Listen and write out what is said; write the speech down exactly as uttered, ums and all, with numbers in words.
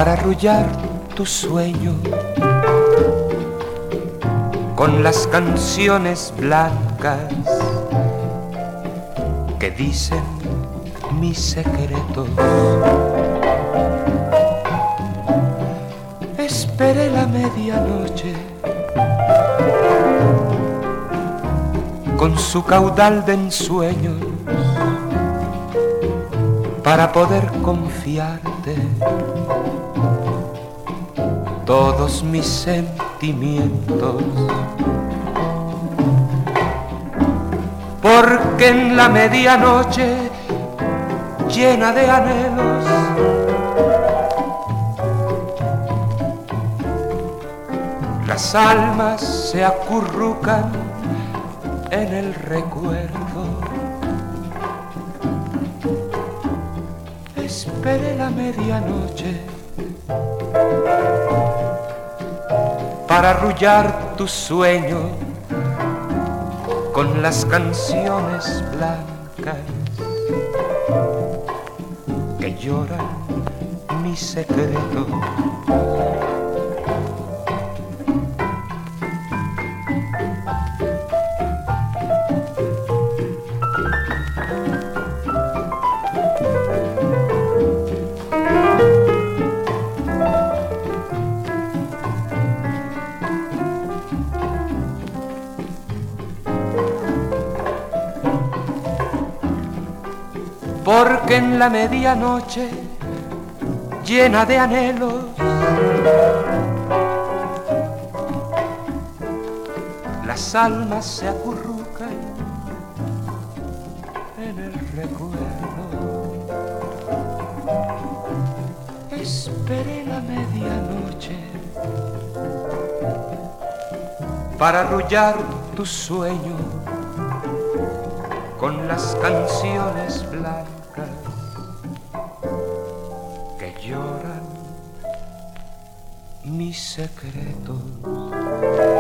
para arrullar tu sueño con las canciones blancas que dicen mis secretos. Esperé la medianoche con su caudal de ensueños para poder confiarte todos mis sentimientos, porque en la medianoche llena de anhelos las almas se acurrucan en el recuerdo. Esperé la medianoche para arrullar tu sueño con las canciones blancas que lloran mi secreto. Porque en la medianoche llena de anhelos las almas se acurrucan en el recuerdo. Esperé la medianoche para arrullar tu sueño con las canciones blancas que lloran mis secretos.